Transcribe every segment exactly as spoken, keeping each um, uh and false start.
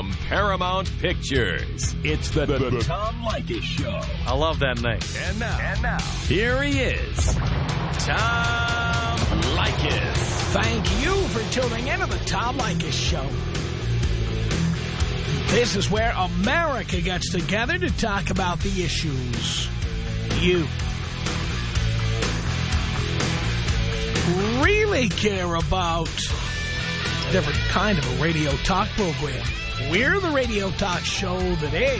from Paramount Pictures. It's the, the, the Tom Leykis Show. I love that name. And now, and now, here he is, Tom Leykis. Thank you for tuning in to the Tom Leykis Show. This is where America gets together to talk about the issues you really care about. A different kind of a radio talk program. We're the radio talk show that is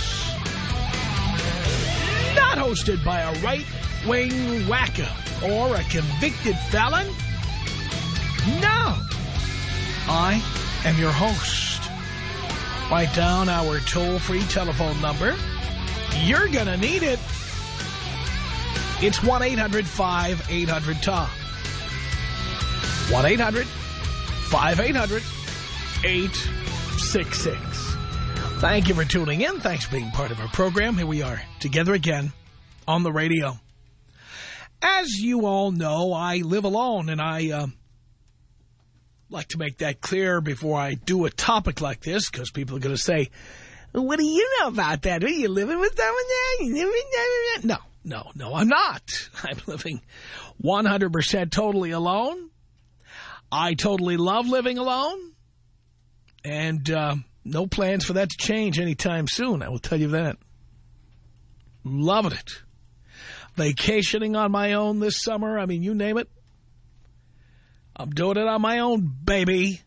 not hosted by a right-wing wacko or a convicted felon. No. I am your host. Write down our toll-free telephone number. You're going to need it. It's one eight hundred five eight hundred Tom. one eight hundred five eight hundred eight six six. Thank you for tuning in. Thanks for being part of our program. Here we are together again on the radio. As you all know, I live alone, and I uh, like to make that clear before I do a topic like this, because people are going to say, what do you know about that? Are you living with someone? No, no, no, I'm not. I'm living one hundred percent totally alone. I totally love living alone, and uh, no plans for that to change anytime soon, I will tell you that. Loving it. Vacationing on my own this summer, I mean, you name it. I'm doing it on my own, baby.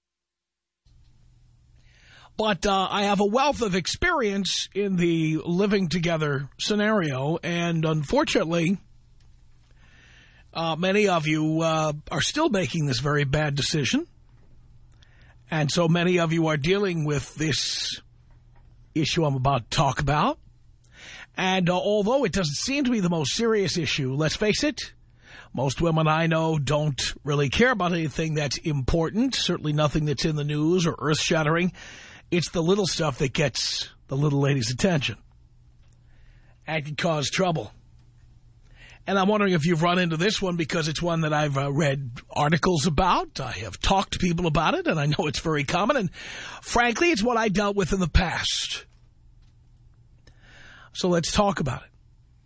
But uh, I have a wealth of experience in the living together scenario, and unfortunately, uh, many of you uh, are still making this very bad decision. And so many of you are dealing with this issue I'm about to talk about. And uh, although it doesn't seem to be the most serious issue, let's face it, most women I know don't really care about anything that's important, certainly nothing that's in the news or earth-shattering. It's the little stuff that gets the little lady's attention and can cause trouble. And I'm wondering if you've run into this one, because it's one that I've uh, read articles about. I have talked to people about it, and I know it's very common. And frankly, it's what I dealt with in the past. So let's talk about it.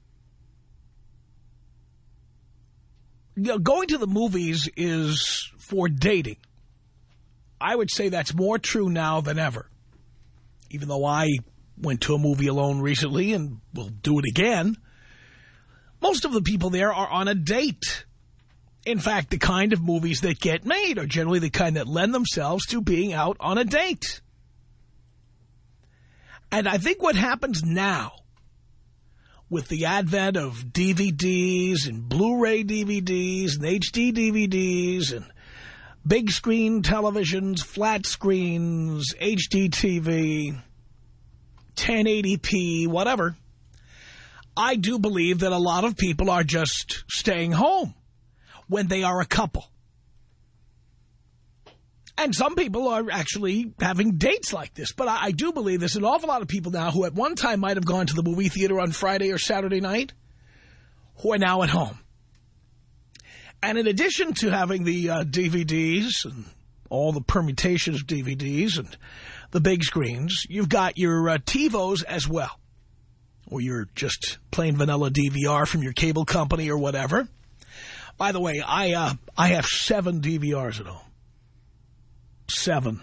You know, going to the movies is for dating. I would say that's more true now than ever. Even though I went to a movie alone recently and will do it again, most of the people there are on a date. In fact, the kind of movies that get made are generally the kind that lend themselves to being out on a date. And I think what happens now, with the advent of D V Ds and Blu-ray D V Ds and H D D V Ds and big screen televisions, flat screens, H D T V, ten eighty p, whatever, I do believe that a lot of people are just staying home when they are a couple. And some people are actually having dates like this. But I, I do believe there's an awful lot of people now who at one time might have gone to the movie theater on Friday or Saturday night who are now at home. And in addition to having the uh, D V Ds and all the permutations of D V Ds and the big screens, you've got your uh, TiVos as well. Or your just plain vanilla D V R from your cable company or whatever. By the way, I uh, I have seven D V Rs at home. Seven.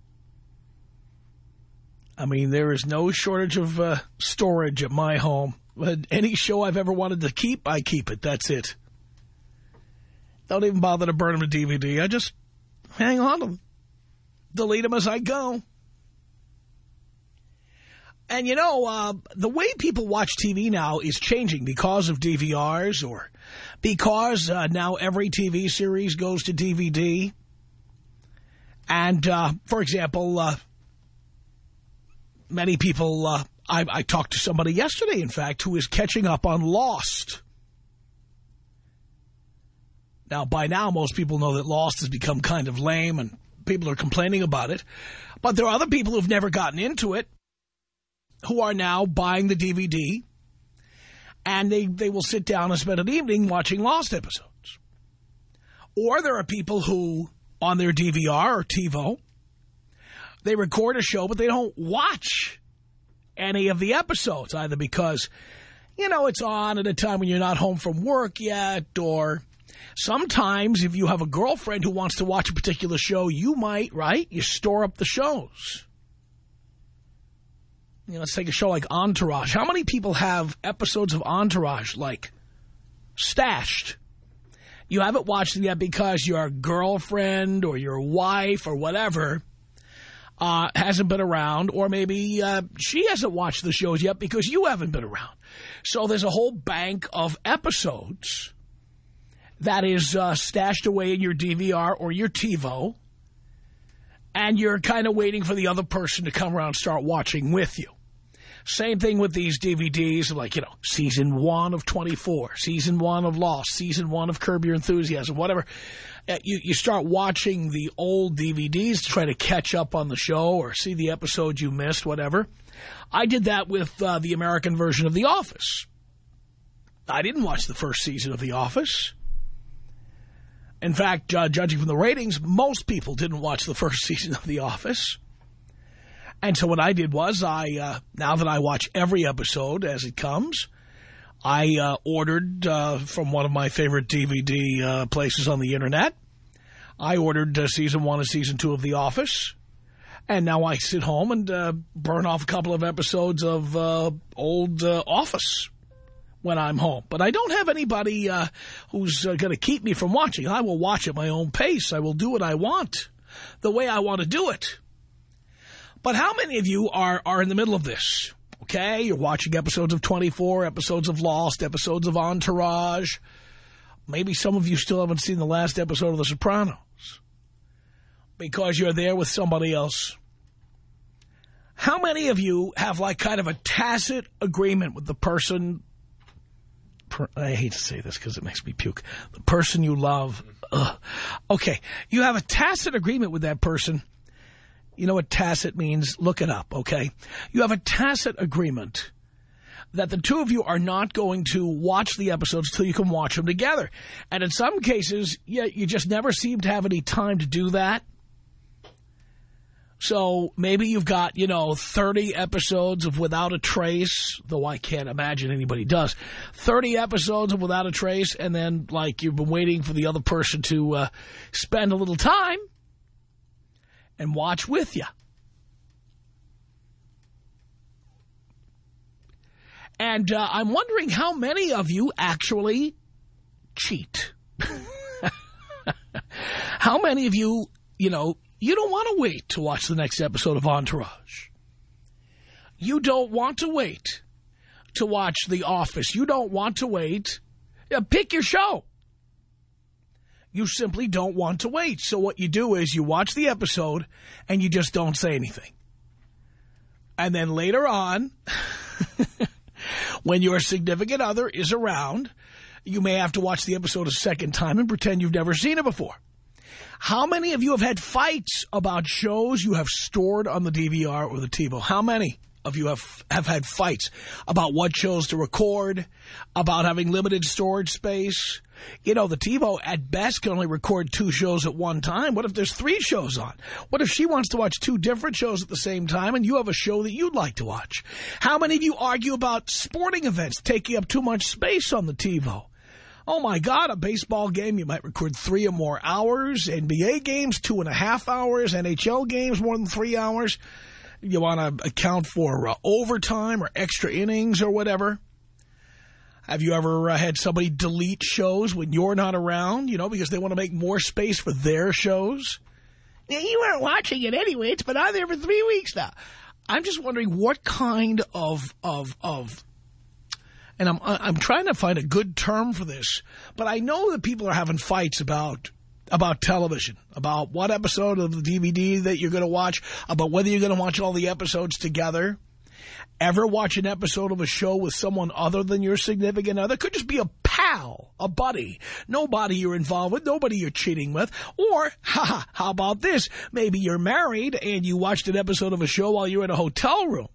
I mean, there is no shortage of uh, storage at my home. But any show I've ever wanted to keep, I keep it. That's it. Don't even bother to burn them to D V D. I just hang on to them. Delete them as I go. And, you know, uh, the way people watch T V now is changing because of D V Rs or because uh, now every T V series goes to D V D. And, uh, for example, uh, many people, uh, I, I talked to somebody yesterday, in fact, who is catching up on Lost. Now, by now, most people know that Lost has become kind of lame and people are complaining about it. But there are other people who've never gotten into it who are now buying the D V D, and they, they will sit down and spend an evening watching Lost episodes. Or there are people who, on their D V R or TiVo, They record a show, but they don't watch any of the episodes, either because, you know, it's on at a time when you're not home from work yet, or sometimes if you have a girlfriend who wants to watch a particular show, you might, right? You store up the shows. You know, let's take a show like Entourage. How many people have episodes of Entourage, like, stashed? You haven't watched them yet because your girlfriend or your wife or whatever uh, hasn't been around, or maybe uh, she hasn't watched the shows yet because you haven't been around. So there's a whole bank of episodes that is uh, stashed away in your D V R or your TiVo, and you're kind of waiting for the other person to come around and start watching with you. Same thing with these D V Ds, like, you know, season one of twenty-four, season one of Lost, season one of Curb Your Enthusiasm, whatever. Uh, you, you start watching the old D V Ds to try to catch up on the show or see the episode you missed, whatever. I did that with uh, the American version of The Office. I didn't watch the first season of The Office. In fact, uh, judging from the ratings, most people didn't watch the first season of The Office. And so what I did was, I uh, now that I watch every episode as it comes, I uh, ordered uh, from one of my favorite D V D uh, places on the Internet. I ordered uh, season one and season two of The Office. And now I sit home and uh, burn off a couple of episodes of uh, old uh, Office when I'm home. But I don't have anybody uh, who's uh, going to keep me from watching. I will watch at my own pace. I will do what I want, the way I want to do it. But how many of you are, are in the middle of this? Okay, you're watching episodes of twenty-four, episodes of Lost, episodes of Entourage. Maybe some of you still haven't seen the last episode of The Sopranos because you're there with somebody else. How many of you have like kind of a tacit agreement with the person, per, I hate to say this because it makes me puke, the person you love? Ugh. Okay, you have a tacit agreement with that person. You know what tacit means? Look it up, okay? You have a tacit agreement that the two of you are not going to watch the episodes until you can watch them together. And in some cases, yeah, you just never seem to have any time to do that. So maybe you've got, you know, thirty episodes of Without a Trace, though I can't imagine anybody does. thirty episodes of Without a Trace, and then, like, you've been waiting for the other person to uh, spend a little time and watch with you. And uh, I'm wondering how many of you actually cheat. How many of you, you know, you don't want to wait to watch the next episode of Entourage. You don't want to wait to watch The Office. You don't want to wait. Yeah, pick your show. You simply don't want to wait. So what you do is you watch the episode and you just don't say anything. And then later on, when your significant other is around, you may have to watch the episode a second time and pretend you've never seen it before. How many of you have had fights about shows you have stored on the D V R or the TiVo? How many of you have, have had fights about what shows to record, about having limited storage space? You know, the TiVo at best can only record two shows at one time. What if there's three shows on? What if she wants to watch two different shows at the same time and you have a show that you'd like to watch? How many of you argue about sporting events taking up too much space on the TiVo? Oh, my God, a baseball game, you might record three or more hours. N B A games, two and a half hours. N H L games, more than three hours. You want to account for uh, overtime or extra innings or whatever. Have you ever uh, had somebody delete shows when you're not around, you know, because they want to make more space for their shows? Yeah, you weren't watching it anyway. It's been on there for three weeks now. I'm just wondering what kind of, of, of, and I'm, I'm trying to find a good term for this, but I know that people are having fights about, about television, about what episode of the D V D that you're going to watch, about whether you're going to watch all the episodes together. Ever watch an episode of a show with someone other than your significant other? Could just be a pal, a buddy, nobody you're involved with, nobody you're cheating with. Or, ha, how about this? Maybe you're married and you watched an episode of a show while you're in a hotel room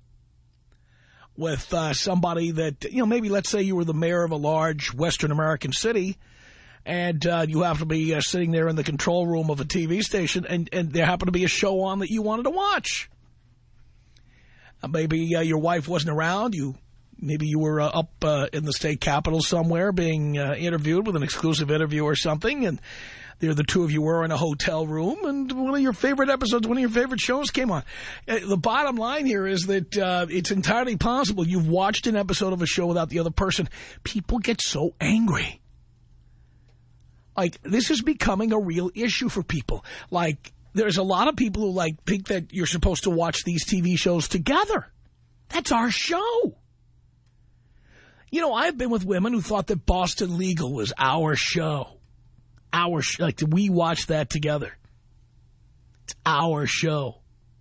with uh, somebody that, you know, maybe let's say you were the mayor of a large Western American city and uh, you have to be uh, sitting there in the control room of a T V station, and, and there happened to be a show on that you wanted to watch. Uh, maybe uh, your wife wasn't around. You Maybe you were uh, up uh, in the state capitol somewhere being uh, interviewed with an exclusive interview or something, and there the two of you were in a hotel room, and one of your favorite episodes, one of your favorite shows came on. Uh, the bottom line here is that uh, it's entirely possible you've watched an episode of a show without the other person. People get so angry. Like, this is becoming a real issue for people. Like, there's a lot of people who, like, think that you're supposed to watch these T V shows together. That's our show. You know, I've been with women who thought that Boston Legal was our show. Our sh like, we watch that together. It's our show.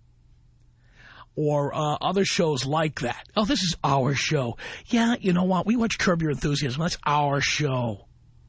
Or uh, other shows like that. Oh, this is our show. Yeah, you know what? We watch Curb Your Enthusiasm. That's our show.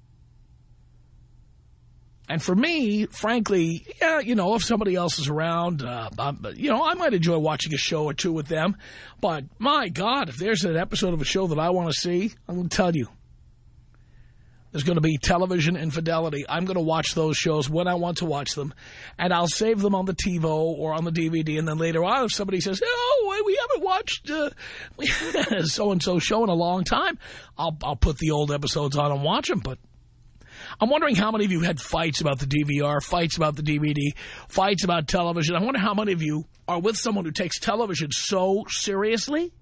And for me, frankly, yeah, you know, if somebody else is around, uh, you know, I might enjoy watching a show or two with them. But, my God, if there's an episode of a show that I want to see, I'm going to tell you. There's going to be television infidelity. I'm going to watch those shows when I want to watch them. And I'll save them on the TiVo or on the D V D. And then later on, if somebody says, oh, we haven't watched uh, so-and-so show in a long time, I'll, I'll put the old episodes on and watch them. But I'm wondering how many of you had fights about the D V R, fights about the D V D, fights about television. I wonder how many of you are with someone who takes television so seriously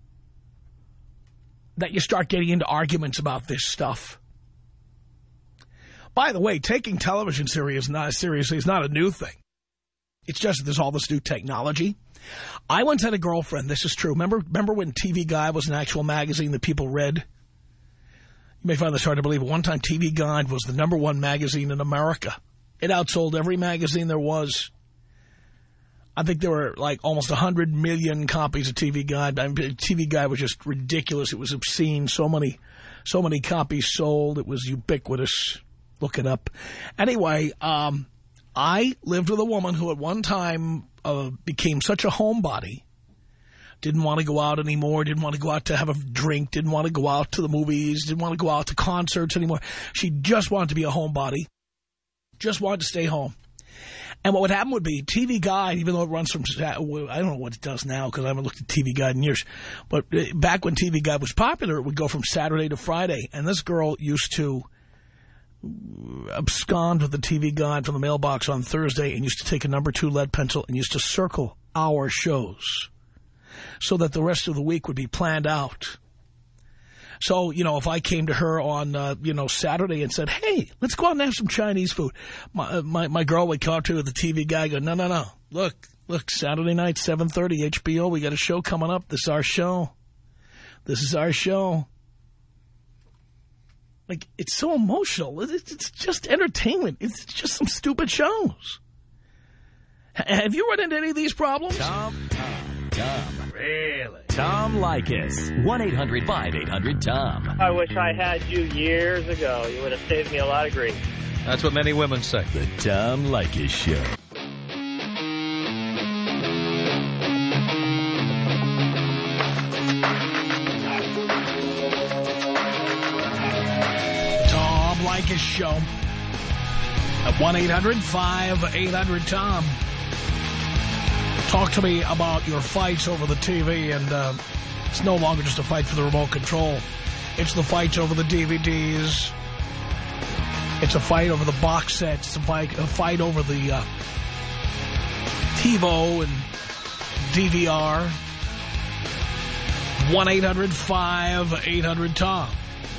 that you start getting into arguments about this stuff. By the way, taking television serious, not, seriously is not a new thing. It's just that there's all this new technology. I once had a girlfriend, this is true. Remember, remember when T V Guide was an actual magazine that people read? You may find this hard to believe, but one time T V Guide was the number one magazine in America. It outsold every magazine there was. I think there were like almost one hundred million copies of T V Guide. I mean, T V Guide was just ridiculous. It was obscene. So many, so many copies sold. It was ubiquitous. Look it up. Anyway, um, I lived with a woman who at one time uh, became such a homebody. Didn't want to go out anymore, didn't want to go out to have a drink, didn't want to go out to the movies, didn't want to go out to concerts anymore. She just wanted to be a homebody, just wanted to stay home. And what would happen would be T V Guide, even though it runs from, I don't know what it does now because I haven't looked at T V Guide in years, but back when T V Guide was popular, it would go from Saturday to Friday. And this girl used to abscond with the T V Guide from the mailbox on Thursday and used to take a number two lead pencil and used to circle our shows so that the rest of the week would be planned out. So, you know, if I came to her on, uh, you know, Saturday and said, hey, let's go out and have some Chinese food, my uh, my, my girl would come up to the T V Guide and go, no, no, no, look, look, Saturday night, seven thirty, H B O, we got a show coming up. This is our show. This is our show. Like, it's so emotional. It's just entertainment. It's just some stupid shows. Have you run into any of these problems? Tom, Tom, Tom. Really? Tom Leykis. one eight hundred five eight hundred Tom. I wish I had you years ago. You would have saved me a lot of grief. That's what many women say. The Tom Leykis Show. Leykis Show at one eight hundred five eight hundred Tom. Talk to me about your fights over the T V, and uh, it's no longer just a fight for the remote control. It's the fights over the D V Ds. It's a fight over the box sets. It's a fight, a fight over the uh, TiVo and D V R. one eight hundred five eight hundred Tom.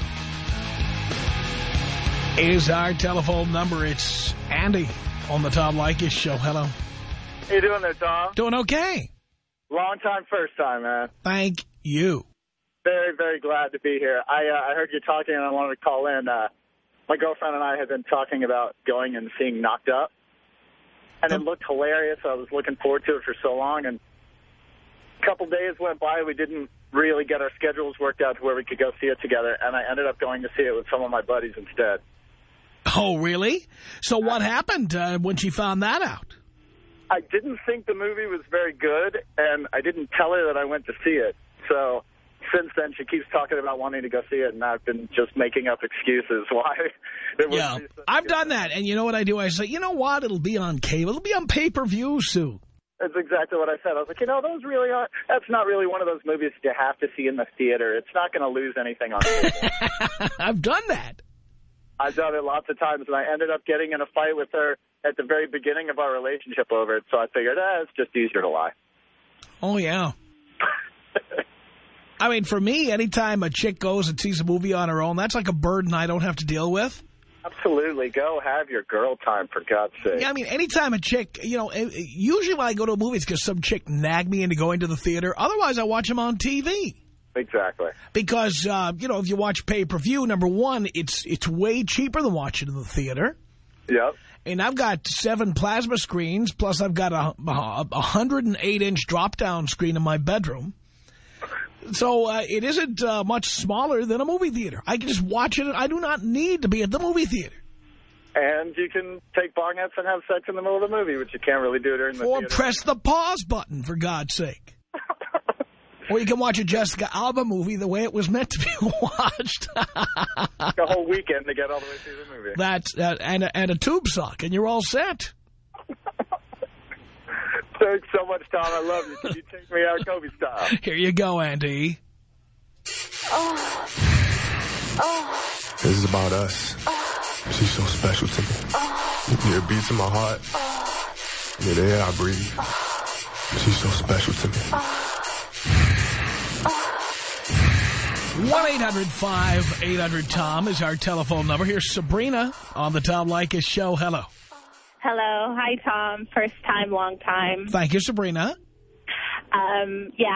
Is our telephone number. It's Andy on the Tom Leykis Show. Hello. How you doing there, Tom? Doing okay. Long time, first time, man. Thank you. Very, very glad to be here. I uh, I heard you talking, and I wanted to call in. Uh, my girlfriend and I had been talking about going and seeing Knocked Up, and it looked hilarious. I was looking forward to it for so long, and a couple days went by. We didn't really get our schedules worked out to where we could go see it together, and I ended up going to see it with some of my buddies instead. Oh, really? So what happened uh, when she found that out? I didn't think the movie was very good, and I didn't tell her that I went to see it. So since then, she keeps talking about wanting to go see it, and I've been just making up excuses why it was. Yeah, I've done that, and you know what I do? I say, you know what? It'll be on cable. It'll be on pay-per-view soon. That's exactly what I said. I was like, you know, those really are. That's not really one of those movies you have to see in the theater. It's not going to lose anything on cable. I've done that. I've done it lots of times, and I ended up getting in a fight with her at the very beginning of our relationship over it. So I figured, eh, it's just easier to lie. Oh, yeah. I mean, for me, anytime a chick goes and sees a movie on her own, that's like a burden I don't have to deal with. Absolutely. Go have your girl time, for God's sake. Yeah, I mean, anytime a chick, you know, usually when I go to a movie, it's because some chick nagged me into going to the theater. Otherwise, I watch them on T V. Exactly. Because, uh, you know, if you watch pay-per-view, number one, it's it's way cheaper than watching in the theater. Yep. And I've got seven plasma screens, plus I've got a, a, a one hundred eight inch drop-down screen in my bedroom. So uh, it isn't uh, much smaller than a movie theater. I can just watch it. I do not need to be at the movie theater. And you can take bong hits and have sex in the middle of the movie, which you can't really do during the or theater. Or press the pause button, for God's sake. Or you can watch a Jessica Alba movie the way it was meant to be watched. A whole weekend to get all the way through the movie. That's, uh, and, a, and a tube sock, and you're all set. Thanks so much, Tom. I love you. Can you take me out Kobe style? Here you go, Andy. Oh. Oh. This is about us. Oh. She's so special to me. Oh. Near beats in my heart. Oh. Near the air I breathe. Oh. She's so special to me. Oh. one eight hundred five eight hundred Tom is our telephone number. Here's Sabrina on the Tom Leykis Show. Hello. Hello. Hi, Tom. First time, long time. Thank you, Sabrina. Um, yeah,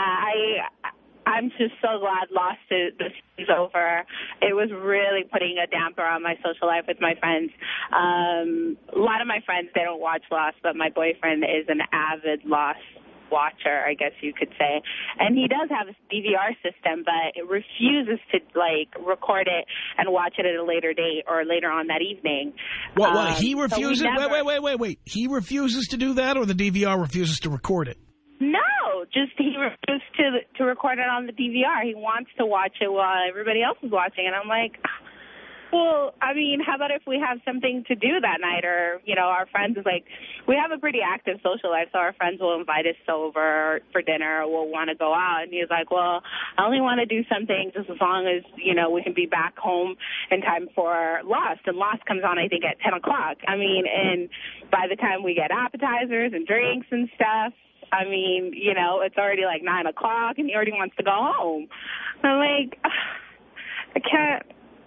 I, I'm just so glad Lost is, is over. It was really putting a damper on my social life with my friends. Um, a lot of my friends, they don't watch Lost, but my boyfriend is an avid Lost watcher, I guess you could say. And he does have a D V R system, but it refuses to, like, record it and watch it at a later date or later on that evening. What, what, um, he refuses? So never, wait, wait, wait, wait, wait. He refuses to do that, or the D V R refuses to record it? No, just he refused to, to record it on the D V R. He wants to watch it while everybody else is watching. And I'm like, well, I mean, how about if we have something to do that night? Or, you know, our friends is like, we have a pretty active social life, so our friends will invite us over for dinner or we'll want to go out. And he's like, well, I only want to do something just as long as, you know, we can be back home in time for Lost. And Lost comes on, I think, at ten o'clock. I mean, and by the time we get appetizers and drinks and stuff, I mean, you know, it's already like nine o'clock and he already wants to go home. I'm like, I can't.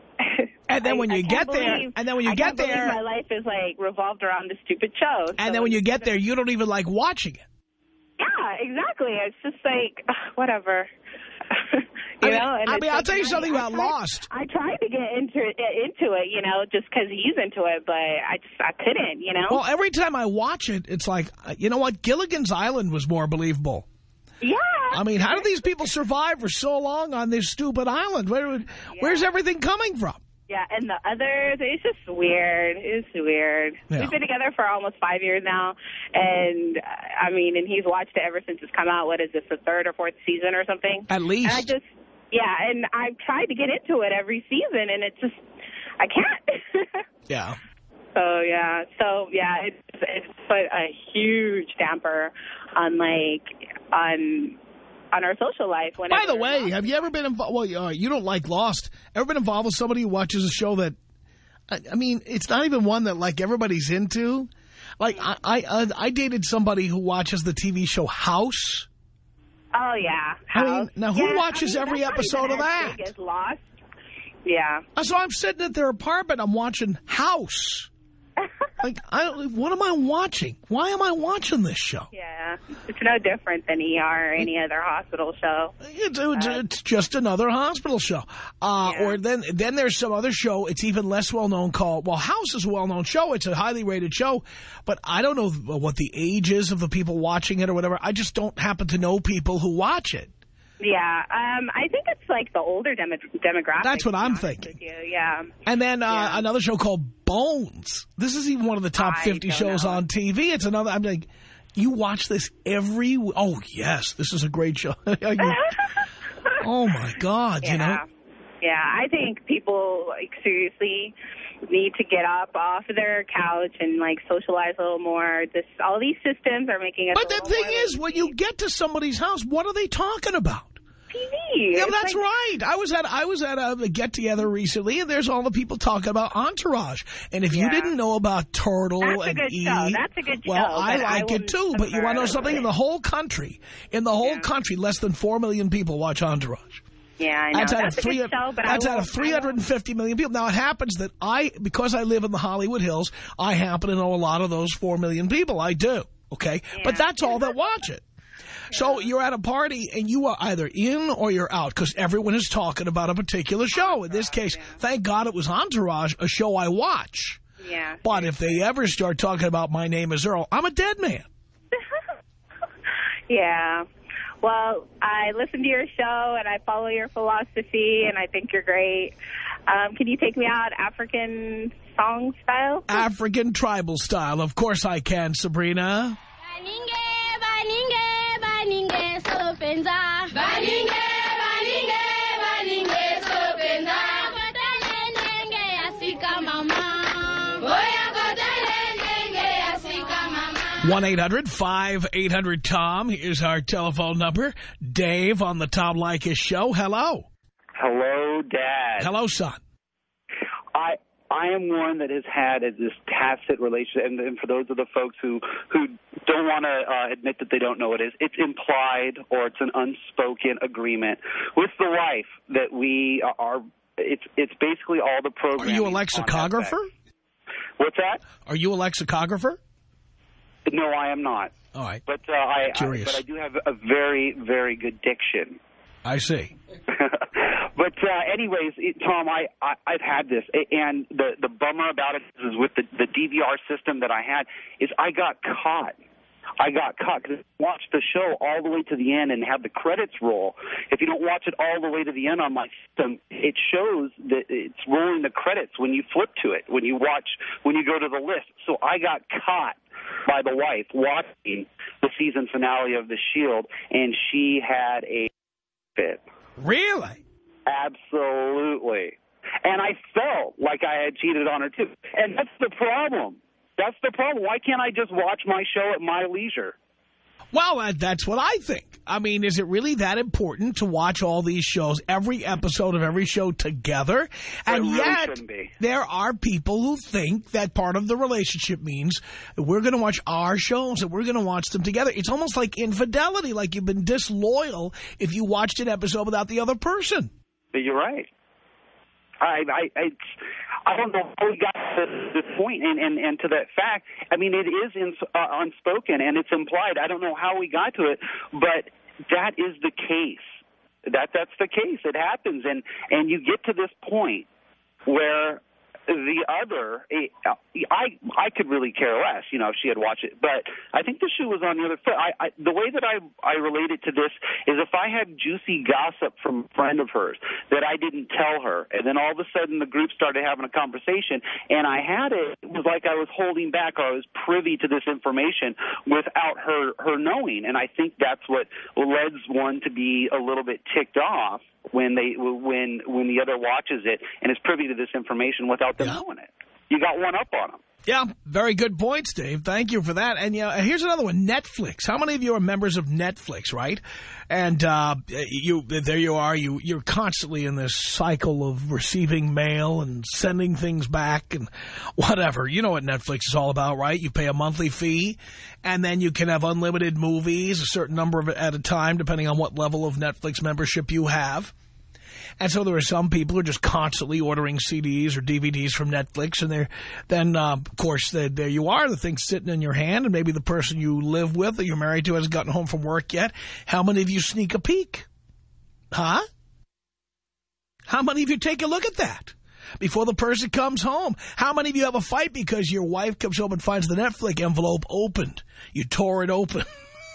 And then when I, you I get believe, there, and then when you I get can't there, my life is like revolved around this stupid show. So and then when you get there, you don't even like watching it. Yeah, exactly. It's just like ugh, whatever. you I mean, know. And I mean, I'll like, tell you something I, about I tried, Lost. I tried to get into into it, you know, just because he's into it, but I just I couldn't, you know. Well, every time I watch it, it's like, you know what? Gilligan's Island was more believable. Yeah. I mean, how do these people survive for so long on this stupid island? Where, yeah. Where's everything coming from? Yeah, and the others, it's just weird. It's weird. Yeah. We've been together for almost five years now, and, I mean, and he's watched it ever since it's come out. What is this, the third or fourth season or something? At least. And I just, yeah, and I've tried to get into it every season, and it just, I can't. Yeah. So, yeah, so, yeah, it's, it's put a huge damper on, like, on... on our social life. By the way, have you ever been involved? Well, uh, you don't like Lost. Ever been involved with somebody who watches a show that, I, I mean, it's not even one that like everybody's into. Like I, I, I dated somebody who watches the T V show House. Oh yeah, House. I mean, now who yeah, watches I mean, every episode of that? Is Lost. Yeah. So I'm sitting at their apartment. I'm watching House. Like, I, what am I watching? Why am I watching this show? Yeah, it's no different than E R or any other hospital show. It's, it's, uh, it's just another hospital show. Uh, yeah. Or then then there's some other show, it's even less well-known called, well, House is a well-known show. It's a highly rated show. But I don't know what the age is of the people watching it or whatever. I just don't happen to know people who watch it. Yeah, um, I think it's like the older demo demographic. That's what I'm thinking. Yeah. And then uh, yeah. another show called Bones. This is even one of the top fifty shows know. on T V. It's another, I'm like, you watch this every, oh, yes, this is a great show. you, Oh, my God, yeah. you know. Yeah, I think people, like, seriously need to get up off of their couch and, like, socialize a little more. This, all these systems are making us But the thing is, when you get to somebody's house, what are they talking about? T V. Yeah, It's that's like, right. I was at I was at a get-together recently, and there's all the people talking about Entourage. And if Yeah. you didn't know about Turtle That's a and good E... show. That's a good show. Well, I but like it, wouldn't too. put But you want to know her something? over In the whole country, in the whole Yeah. country, less than four million people watch Entourage. Yeah, I know. That's, That's, out of a three, good show, but that's I out of won't- three hundred fifty million people. Now, it happens that I, because I live in the Hollywood Hills, I happen to know a lot of those four million people. I do, okay? Yeah. But that's all that watch it. So you're at a party, and you are either in or you're out, because everyone is talking about a particular show. In this case, thank God it was Entourage, a show I watch. Yeah. But if they ever start talking about My Name is Earl, I'm a dead man. Yeah. Well, I listen to your show, and I follow your philosophy, and I think you're great. Um, can you take me out African song style? African tribal style. Of course I can, Sabrina. one eight hundred five eight hundred Tom is our telephone number. Dave on the Tom Leykis show. Hello. Hello, Dad. Hello, son. I I am one that has had a, this tacit relationship, and, and for those of the folks who, who don't want to uh, admit that they don't know what it is, it's implied or it's an unspoken agreement with the wife that we are, it's it's basically all the Are programming. you a lexicographer? What's that? Are you a lexicographer? No, I am not. All right. But uh, I, I Curious. but I do have a very, very good diction. I see. But uh, anyways, it, Tom, I, I I've had this, and the the bummer about it is with the the D V R system that I had is I got caught. I got caught because I watched the show all the way to the end and had the credits roll. If you don't watch it all the way to the end on my system, it shows that it's rolling the credits when you flip to it, when you watch, when you go to the list. So I got caught by the wife watching the season finale of The Shield, and she had a fit. Really? Absolutely. And I felt like I had cheated on her, too. And that's the problem. That's the problem. Why can't I just watch my show at my leisure? Well, uh, that's what I think. I mean, is it really that important to watch all these shows, every episode of every show together? And It really yet, shouldn't be. there are people who think that part of the relationship means that we're going to watch our shows and we're going to watch them together. It's almost like infidelity, like you've been disloyal if you watched an episode without the other person. But you're right. I I I, I don't know how we got to this point and, and, and to that fact. I mean, it is in, uh, unspoken and it's implied. I don't know how we got to it, but that is the case. That that's the case. It happens, and and you get to this point where the other, I I could really care less, you know, if she had watched it. But I think the shoe was on the other foot. I, I, the way that I, I relate it to this is if I had juicy gossip from a friend of hers that I didn't tell her, and then all of a sudden the group started having a conversation, and I had it, it was like I was holding back or I was privy to this information without her, her knowing. And I think that's what leads one to be a little bit ticked off when they when when the other watches it and is privy to this information without them yeah. knowing it. You got one up on them. Yeah, very good points, Dave. Thank you for that. And uh, here's another one, Netflix. How many of you are members of Netflix, right? And uh, you there you are. You, you're constantly in this cycle of receiving mail and sending things back and whatever. You know what Netflix is all about, right? You pay a monthly fee, and then you can have unlimited movies, a certain number of at a time, depending on what level of Netflix membership you have. And so there are some people who are just constantly ordering C Ds or D V Ds from Netflix. And they're, then, uh, of course, the, there you are, the thing's sitting in your hand. And maybe the person you live with or you're married to hasn't gotten home from work yet. How many of you sneak a peek? Huh? How many of you take a look at that before the person comes home? How many of you have a fight because your wife comes home and finds the Netflix envelope opened? You tore it open.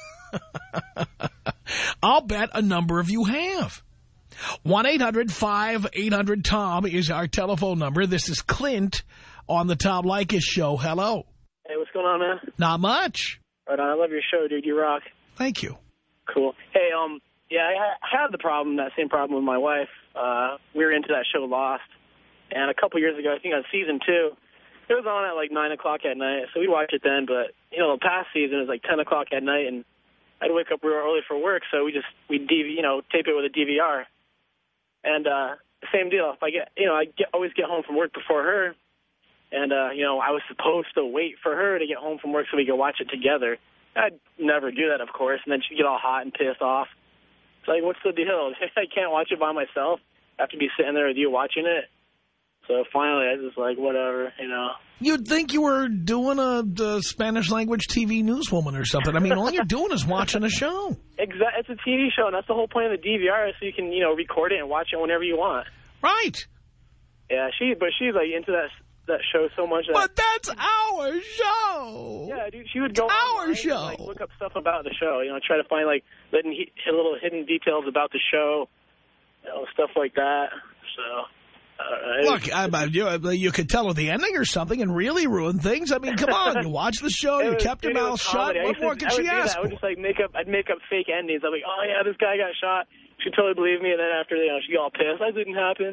I'll bet a number of you have. one eight hundred five eight hundred Tom is our telephone number. This is Clint on the Tom Leykis show. Hello. Hey, what's going on, man? Not much. Right on. I love your show, dude. You rock. Thank you. Cool. Hey, um, Yeah, I had the problem, that same problem with my wife. Uh, we were into that show Lost, and a couple years ago, I think on season two, it was on at like nine o'clock at night, so we'd watch it then. But, you know, the past season was like ten o'clock at night, and I'd wake up real early for work, so we just, we'd, D V, you know, tape it with a D V R. And uh, same deal. If I get, you know, I get, always get home from work before her, and, uh, you know, I was supposed to wait for her to get home from work so we could watch it together. I'd never do that, of course, and then she'd get all hot and pissed off. It's like, what's the deal? I can't watch it by myself. I have to be sitting there with you watching it. So finally, I was just like, whatever, you know. You'd think you were doing a, a Spanish-language T V newswoman or something. I mean, all you're doing is watching a show. Exactly. It's a T V show, and that's the whole point of the D V R, so you can, you know, record it and watch it whenever you want. Right. Yeah, she, but she's, like, into that that show so much. That, but that's our show. Yeah, dude, she would go our show. And, like, look up stuff about the show, you know, try to find, like, little, little hidden details about the show, you know, stuff like that, so... Uh, Look, I, I, you, you could tell her the ending or something and really ruin things. I mean, come on, you watched the show, you was, kept dude, your mouth shut. What more could she ask for? I would just like make up, I'd make up fake endings. I'm like, oh yeah, this guy got shot. She totally believed me, and then after, you know, she got all pissed. That didn't happen.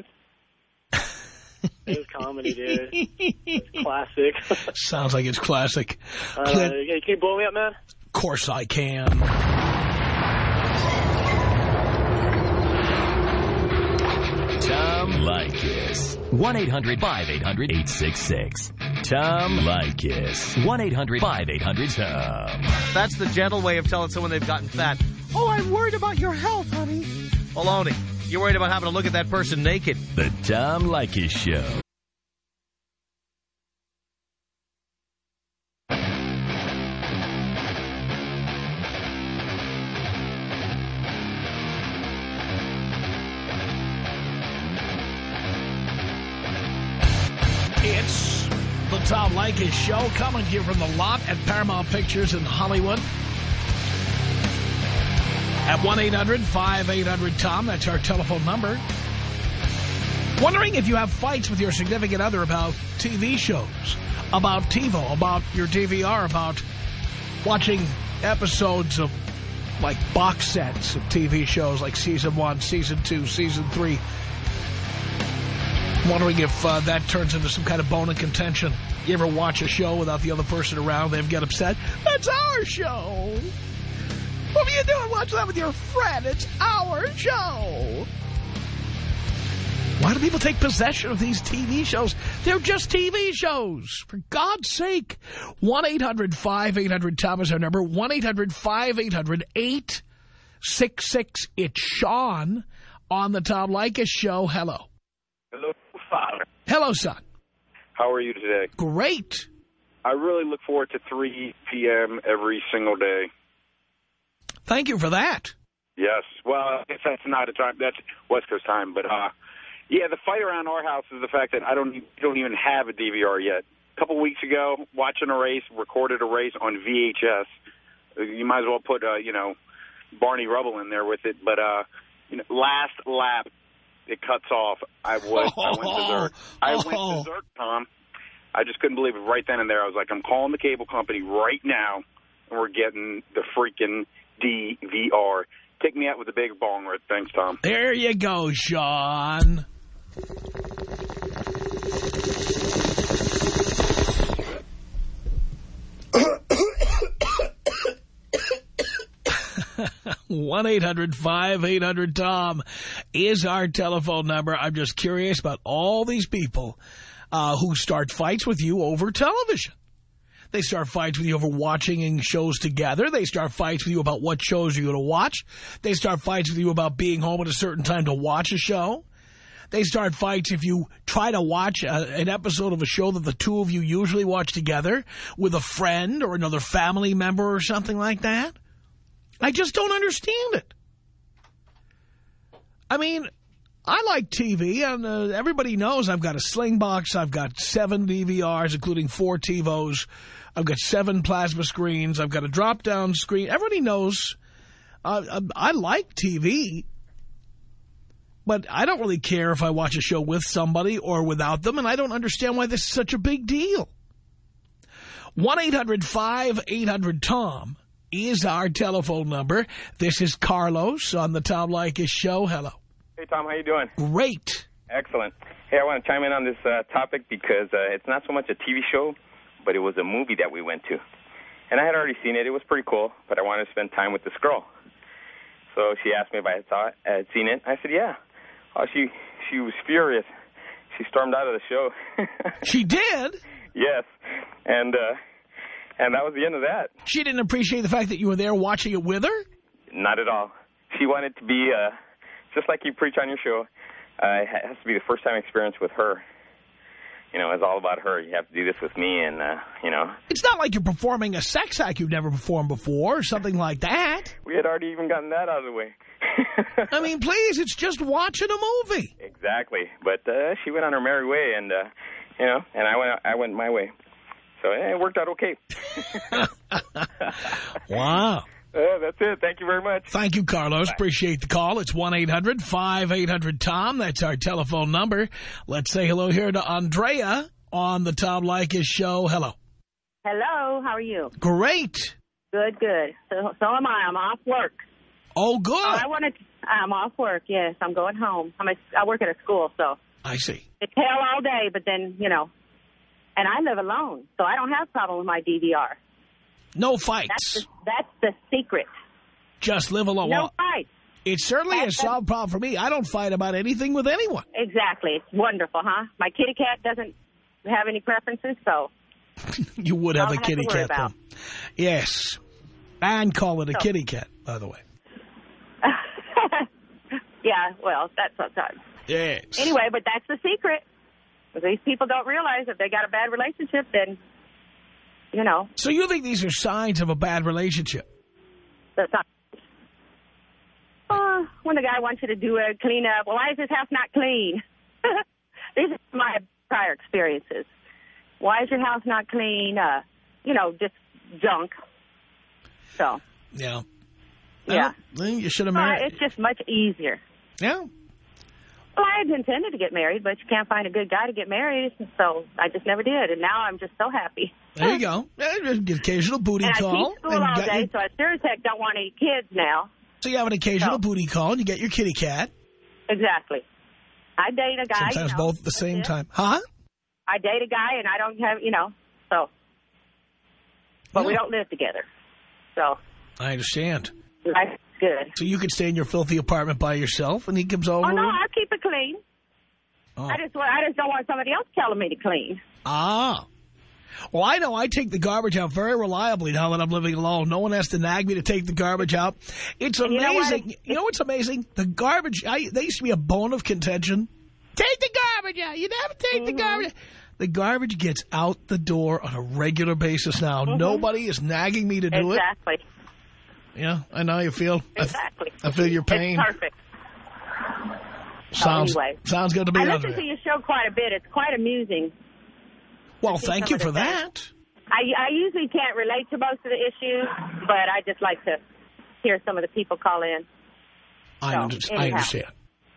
It was comedy, dude. It's classic. Sounds like it's classic. Uh, Clint, can you blow me up, man? Of course I can. Tom Leykis. one eight hundred five eight hundred eight six six. Tom Leykis. one eight hundred five eight hundred Tom. That's the gentle way of telling someone they've gotten fat. Oh, I'm worried about your health, honey. Baloney. You're worried about having to look at that person naked. The Tom Leykis Show. It's the Tom Leykis Show, coming to you from the lot at Paramount Pictures in Hollywood. At one eight hundred five eight hundred Tom, that's our telephone number. Wondering if you have fights with your significant other about T V shows, about TiVo, about your D V R, about watching episodes of, like, box sets of T V shows like Season one, Season two, Season three. Wondering if uh, that turns into some kind of bone of contention. You ever watch a show without the other person around, they get upset? That's our show. What are you doing? Watch that with your friend. It's our show. Why do people take possession of these T V shows? They're just T V shows. For God's sake. one eight hundred five eight hundred Tom is our number. one eight hundred five eight hundred eight six six. It's Sean on the Tom Leykis Show. Hello. Hello, Father. Hello, son. How are you today? Great. I really look forward to three P M every single day. Thank you for that. Yes. Well, I guess that's not a time. That's West Coast time. But, uh, yeah, the fight around our house is the fact that I don't, don't even have a D V R yet. A couple weeks ago, watching a race, recorded a race on V H S. You might as well put, uh, you know, Barney Rubble in there with it. But, uh, you know, last lap, it cuts off. I was. I went berserk. I went berserk, Tom. I just couldn't believe it right then and there. I was like, I'm calling the cable company right now, and we're getting the freaking D V R. Take me out with a big bong rip. Thanks, Tom. There you go, Sean. one eight hundred five eight hundred Tom is our telephone number. I'm just curious about all these people uh, who start fights with you over television. They start fights with you over watching shows together. They start fights with you about what shows you're going to watch. They start fights with you about being home at a certain time to watch a show. They start fights if you try to watch a, an episode of a show that the two of you usually watch together with a friend or another family member or something like that. I just don't understand it. I mean, I like T V, and uh, everybody knows I've got a Slingbox. I've got seven D V Rs, including four TiVos. I've got seven plasma screens. I've got a drop-down screen. Everybody knows uh, I like T V, but I don't really care if I watch a show with somebody or without them, and I don't understand why this is such a big deal. one eight hundred five eight hundred Tom is our telephone number. This is Carlos on the Tom Leykis Show. Hello. Hey, Tom. How you doing? Great. Excellent. Hey, I want to chime in on this uh, topic because uh, it's not so much a T V show, but it was a movie that we went to. And I had already seen it. It was pretty cool, but I wanted to spend time with this girl. So she asked me if I had, saw it, I had seen it. I said, yeah. Oh, she she was furious. She stormed out of the show. She did? Yes. And uh, and that was the end of that. She didn't appreciate the fact that you were there watching it with her? Not at all. She wanted to be, uh, just like you preach on your show, uh, it has to be the first time experience with her. You know, it's all about her. You have to do this with me, and, uh, you know. It's not like you're performing a sex act you've never performed before or something like that. We had already even gotten that out of the way. I mean, please, it's just watching a movie. Exactly. But uh, she went on her merry way, and, uh, you know, and I went I went my way. So eh, it worked out okay. Wow. Uh, that's it. Thank you very much. Thank you, Carlos. Bye. Appreciate the call. It's one eight hundred five eight hundred Tom. That's our telephone number. Let's say hello here to Andrea on the Tom Leykis Show. Hello. Hello. How are you? Great. Good, good. So, so am I. I'm off work. Oh, good. Oh, I wanted. To, I'm off work. Yes, I'm going home. I'm a, I work at a school, so. I see. It's hell all day, but then, you know, and I live alone, so I don't have a problem with my D V R. No fights. That's the, that's the secret. Just live alone. No well, fights. It's certainly that's, a solved problem for me. I don't fight about anything with anyone. Exactly. It's wonderful, huh? My kitty cat doesn't have any preferences, so. You would have I'll a kitty have to worry cat, about. though. Yes. And call it a so. kitty cat, by the way. Yeah, well, that's sometimes. Yes. Anyway, but that's the secret. These people don't realize if they got a bad relationship, then, you know. So you think these are signs of a bad relationship? That's not. Uh, when the guy wants you to do a cleanup, well, why is this house not clean? These are my prior experiences. Why is your house not clean? Uh, you know, just junk. So. Yeah. Yeah. Well, you should have Uh, married. it's just much easier. Yeah. Well, I had intended to get married, but you can't find a good guy to get married, so I just never did. And now I'm just so happy. There you go. An occasional booty and call. I teach school and all got day, your, so I sure as heck don't want any kids now. So you have an occasional So. booty call, and you get your kitty cat. Exactly. I date a guy. Sometimes you know, both at the same it. time. Huh? I date a guy, and I don't have, you know, so. But Yeah. we don't live together. So. I understand. Life's good. So you could stay in your filthy apartment by yourself, and he comes over? Oh, no, I keep it clean. Oh. I just want, I just don't want somebody else telling me to clean. Ah. Well, I know I take the garbage out very reliably now that I'm living alone. No one has to nag me to take the garbage out. It's And you know what? amazing. You know what's amazing? The garbage, I, they used to be a bone of contention. Take the garbage out. You never take Mm-hmm. the garbage out. The garbage gets out the door on a regular basis now. Mm-hmm. Nobody is nagging me to do exactly. it. Yeah, I know how you feel. Exactly. I, I feel your pain. It's perfect. Sounds, so anyway. sounds good to me. I Andrea. listen to your show quite a bit. It's quite amusing. Well, see thank some you of for the that. I, I usually can't relate to most of the issues, but I just like to hear some of the people call in. I, So, under I anyhow. understand.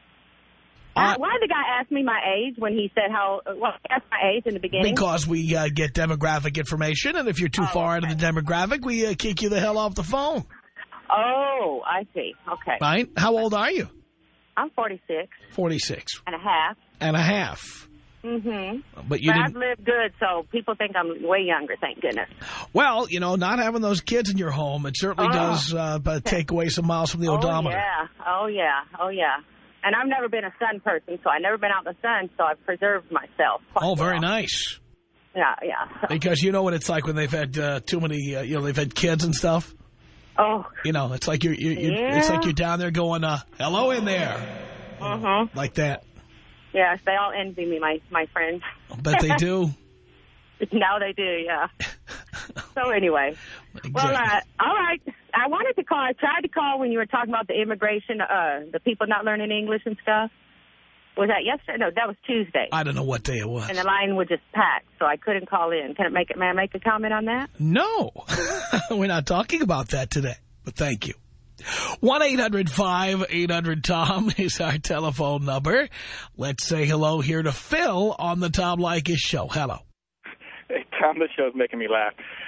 Uh, why did the guy ask me my age when he said how, well, he asked my age in the beginning? Because we uh, get demographic information, and if you're too Oh, far okay. out of the demographic, we uh, kick you the hell off the phone. Oh, I see. Okay. Right? How old are you? I'm forty-six forty-six and a half. and a half. Mm-hmm. But you but I've didn't. lived good, so people think I'm way younger, thank goodness. Well, you know, not having those kids in your home, it certainly Oh. does uh, but take away some miles from the odometer. Oh, yeah. Oh, yeah. Oh, yeah. And I've never been a sun person, so I've never been out in the sun, so I've preserved myself. quite Oh, very well. nice. Yeah, yeah. So, Because you know what it's like when they've had uh, too many, uh, you know, they've had kids and stuff. oh, You know, it's like you're, you're, you're Yeah. it's like you're down there going, uh, hello in there. mm-hmm. Like that. Yes, they all envy me, my, my friends. I bet they do. Now they do, yeah. So anyway, well, uh, all right. I wanted to call. I tried to call when you were talking about the immigration, uh, the people not learning English and stuff. Was that yesterday? No, that was Tuesday. I don't know what day it was. And the line was just packed, so I couldn't call in. Can it make it? May I make a comment on that? No, we're not talking about that today, but thank you. one eight hundred five eight hundred Tom is our telephone number. Let's say hello here to Phil on the Tom Leykis Show. Hello. Hey, Tom, this show's making me laugh.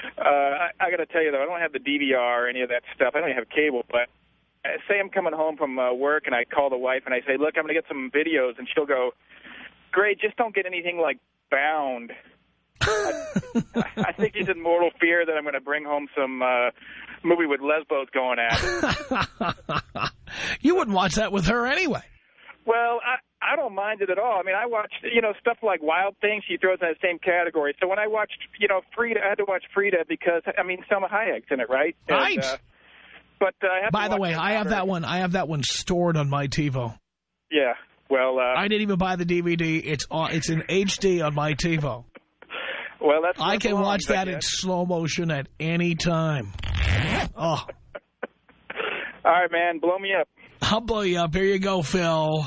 Uh, I, I got to tell you, though, I don't have the D V R or any of that stuff. I don't even have cable, but uh, say I'm coming home from uh, work and I call the wife and I say, look, I'm going to get some videos, and she'll go, great, just don't get anything like Bound. I, I think he's in mortal fear that I'm going to bring home some uh, movie with lesbos going at it. You wouldn't watch that with her anyway. Well, I, I don't mind it at all. I mean, I watched, you know, stuff like Wild Things. She throws in the same category. So when I watched, you know, Frida, I had to watch Frida because, I mean, Selma Hayek's in it, right? Right. And, uh, but uh, I have By to the watch way, I have her. that one. I have that one stored on my TiVo. Yeah. Well, uh, I didn't even buy the D V D. It's on, it's in H D on my TiVo. Well, that's I can belongs, watch that I in guess. slow motion at any time. Oh. All right, man. Blow me up. I'll blow you up. Here you go, Phil.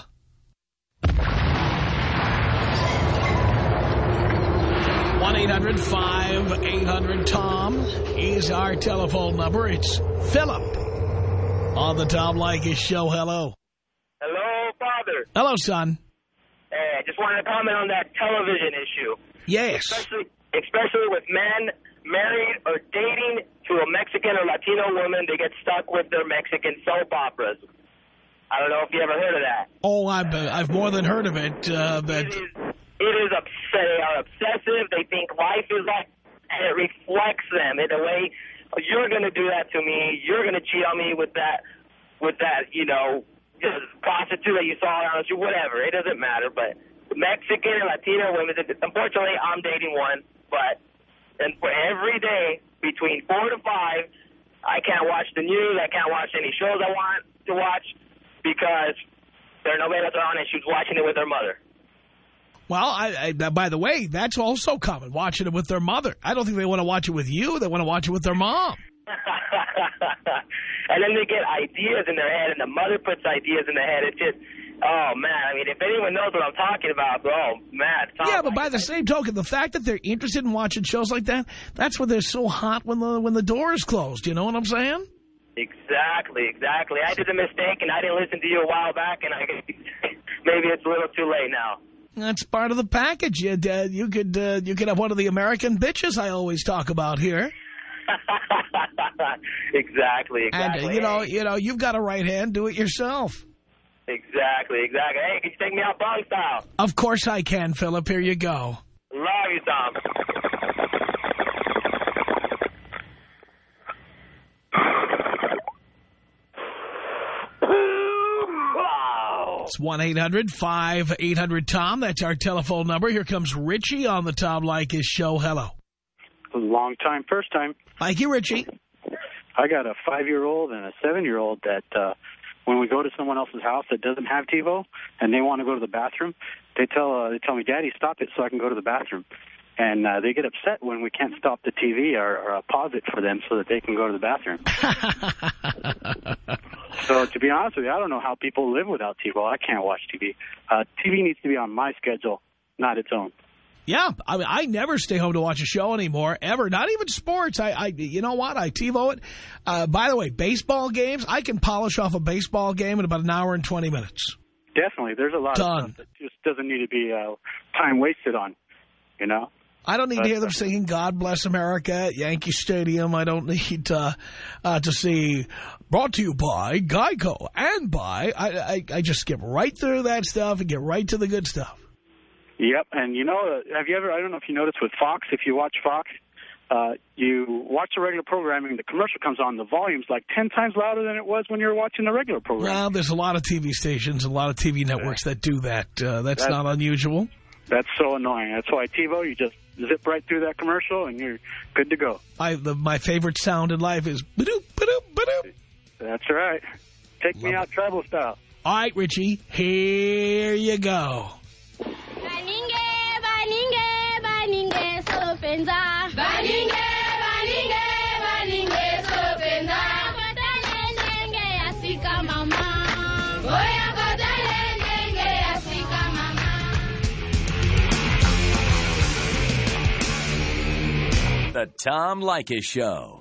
one eight hundred five eight hundred Tom is our telephone number. It's Philip on the Tom Leykis Show. Hello. Hello, Father. Hello, son. Hey, I just wanted to comment on that television issue. Yes. Especially, especially with men married or dating to a Mexican or Latino woman, they get stuck with their Mexican soap operas. I don't know if you ever heard of that. Oh, I've, uh, I've more than heard of it. Uh, but It is, it is obs- they are obsessive. They think life is like, and it reflects them in a way. You're going to do that to me. You're going to cheat on me with that, with that, you know, just prostitute that you saw around you, whatever. It doesn't matter. But Mexican and Latino women, unfortunately, I'm dating one. But and for every day between four to five, I can't watch the news. I can't watch any shows I want to watch because there are no novelas on and she's watching it with her mother. Well, I, I, by the way, that's also common, watching it with their mother. I don't think they want to watch it with you. They want to watch it with their mom. And then they get ideas in their head, and the mother puts ideas in their head. It's just, oh, man. I mean, if anyone knows what I'm talking about, bro, man. Yeah, but by the same token, the fact that they're interested in watching shows like that, that's why they're so hot when the when the door is closed. You know what I'm saying? Exactly, exactly. I did a mistake, and I didn't listen to you a while back, and I maybe it's a little too late now. That's part of the package. You, uh, you could uh, you could have one of the American bitches I always talk about here. Exactly, exactly. And, uh, you know, you know, you've got a right hand. Do it yourself. Exactly, exactly. Hey, can you take me out bong style? Of course I can, Philip. Here you go. Love you, Tom. It's one eight hundred five eight hundred Tom. That's our telephone number. Here comes Richie on the Tom Leykis Show. Hello. Long time, first time. Thank you, Richie. I got a five-year-old and a seven-year-old that uh, when we go to someone else's house that doesn't have TiVo and they want to go to the bathroom, they tell uh, they tell me, Daddy, stop it so I can go to the bathroom. And uh, they get upset when we can't stop the T V or, or uh, pause it for them so that they can go to the bathroom. So to be honest with you, I don't know how people live without TiVo. I can't watch T V. Uh, T V needs to be on my schedule, not its own. Yeah, I mean, I never stay home to watch a show anymore, ever. Not even sports. I, I you know what? I TiVo it. Uh, by the way, baseball games, I can polish off a baseball game in about an hour and twenty minutes. Definitely. There's a lot Done. of stuff that just doesn't need to be uh, time wasted on, you know? I don't need But, to hear them uh, singing God Bless America at Yankee Stadium. I don't need uh, uh, to see brought to you by Geico and by. I, I, I just skip right through that stuff and get right to the good stuff. Yep, and you know, uh, have you ever, I don't know if you noticed with Fox, if you watch Fox, uh, you watch the regular programming, the commercial comes on, the volume's like ten times louder than it was when you were watching the regular program. Well, there's a lot of T V stations, a lot of T V networks that do that. Uh, that's, That's- not unusual. That's so annoying. That's why TiVo, you just zip right through that commercial and you're good to go. I, the, my favorite sound in life is ba-doop, ba-doop, ba-doop. That's right. Take me out tribal style. All right, Richie, here you go. Baninge, baninge, baninge, sopenza. Baninge, baninge, baninge, sopenza. Kotale nenge asika mama. Oya kotale nenge asika mama. The Tom Leykis Show.